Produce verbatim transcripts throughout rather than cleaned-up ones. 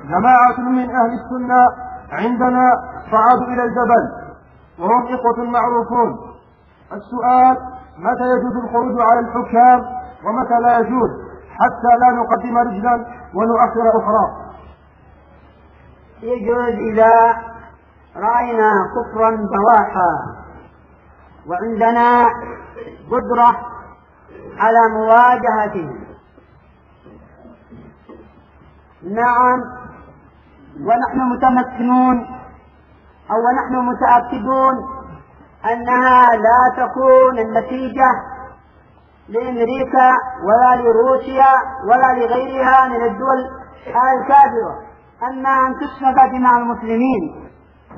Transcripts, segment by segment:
جماعة من أهل السنة عندنا صعدوا إلى الجبل وهم إخوة معروفون. السؤال: متى يجوز الخروج على الحكام ومتى لا يجوز، حتى لا نقدم رجلا ونؤخر أخرى؟ يجوز إذا رأينا كفرا بواحا وعندنا قدرة على مواجهته. نعم، ونحن متمكنون أو ونحن متأكدون أنها لا تكون النتيجة لأمريكا ولا لروسيا ولا لغيرها من الدول الكافرة أما أن تسفك دماء المسلمين.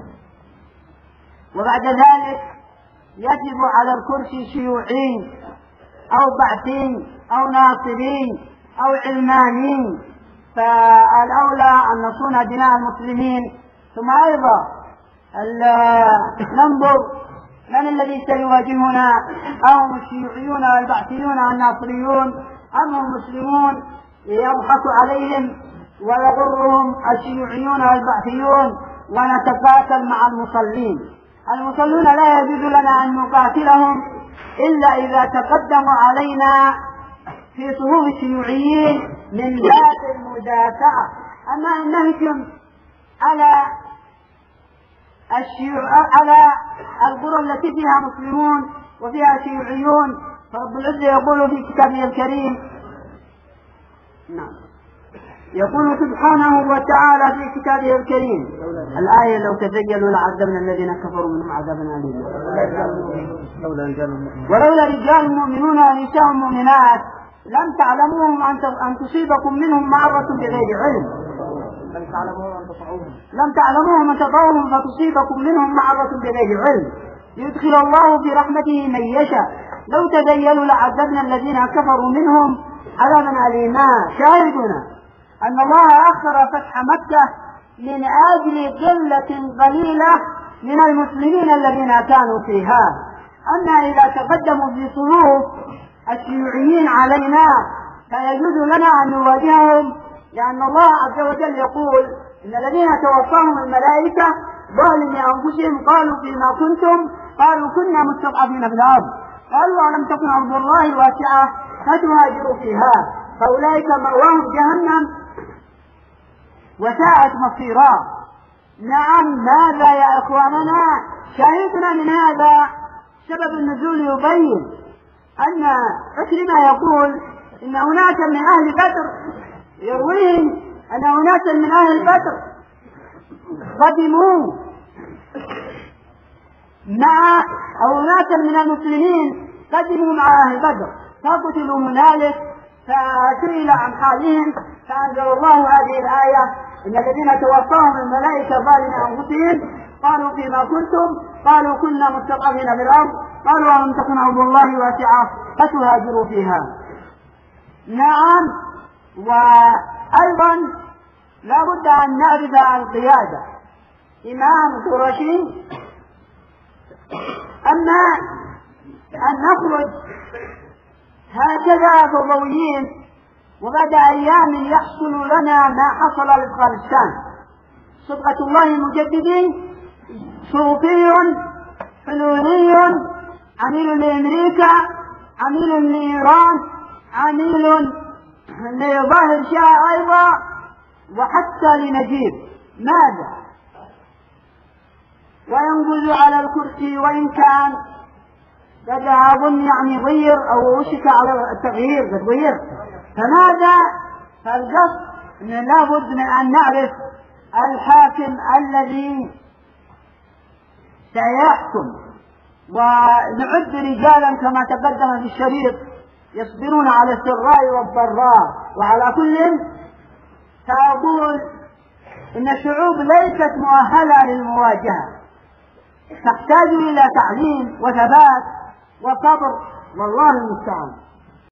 وبعد ذلك يجب على الكرسي شيوعي أو بعثي أو ناصري أو علماني، فالأولى أن نصون دماء المسلمين. ثم أيضا ننظر من الذي سيواجهنا، أهم الشيوعيون والبعثيون والناصريون أم هم المسلمون يضحك عليهم ويغرهم الشيوعيون والبعثيون ونتقاتل مع المصلين؟ المصلون لا يجوز لنا أن نقاتلهم إلا إذا تقدموا علينا في صفوف الشيوعيين من ذات المدافعة. أما أن نهجم على على القرى التي فيها مسلمون وفيها شيوعيون، فرب العزة يقول في كتابه الكريم، نعم، يقول سبحانه وتعالى في كتابه الكريم الآية: لو تزيلوا لعذبنا الذين كفروا منهم عذابا أليما ولولا رجال مؤمنون ونساء مؤمنات لم تعلموهم أن تصيبكم منهم معرة بغير علم لم تعلموهم أن تطعوهم فتصيبكم منهم معرة بغير علم يدخل الله في رحمته من يشاء لو تزيلوا لعذبنا الذين كفروا منهم عذابا أليما. شاهدنا أن الله أخر فتح مكة من أجل قلة قليلة من المسلمين الذين كانوا فيها. أما إذا تقدموا في صفوف الشيوعيين علينا فيجوز لنا أن نواجههم، لأن الله عز وجل يقول: إن الذين توفاهم الملائكة ظالمي أنفسهم قالوا فيما كنتم قالوا كنا مستضعفين في الأرض قالوا ألم تكن أرض الله واسعة فتهاجروا فيها فأولئك مأواهم جهنم وساءت مصيرا. نعم، ماذا يا إخواننا؟ شاهدنا من هذا سبب النزول يبين أن عكرمة يقول إن أناسا من أهل بدر يرويه أن أناسا من أهل بدر قدموا مع أو أناسا من المسلمين قدموا مع أهل بدر فقتلوا هنالك، فسئل عن حالهم فأنزل الله هذه الآية: إن الذين توفاهم الملائكة ظالمي أنفسهم قالوا فيما كنتم قالوا كنا مستضعفين في الأرض قالوا ألم تكن أرض الله واسعة فتهاجروا فيها. نعم، وأيضا لا بد أن نعرف القيادة. إمام قرشي أما أن نخرج هكذا فضويين وبعد أيام يحصل لنا ما حصل لأفغانستان. صبغة الله المجددي صوفي حلولي عميل لأمريكا عميل لإيران عميل لظاهر شاه أيضا وحتى لنجيب. ماذا؟ وينقذ على الكرسي وإن كان قد أظن يعني ضير أو وشك على التغيير قد ضير. فماذا؟ فالقصد أن لابد من أن نعرف الحاكم الذي سيحكم ونعد رجالا كما تقدم في الشريط يصبرون على السراء والضراء. وعلى كل فأقول إن الشعوب ليست مؤهلة للمواجهة، تحتاج إلى تعليم وثبات وصبر، والله المستعان.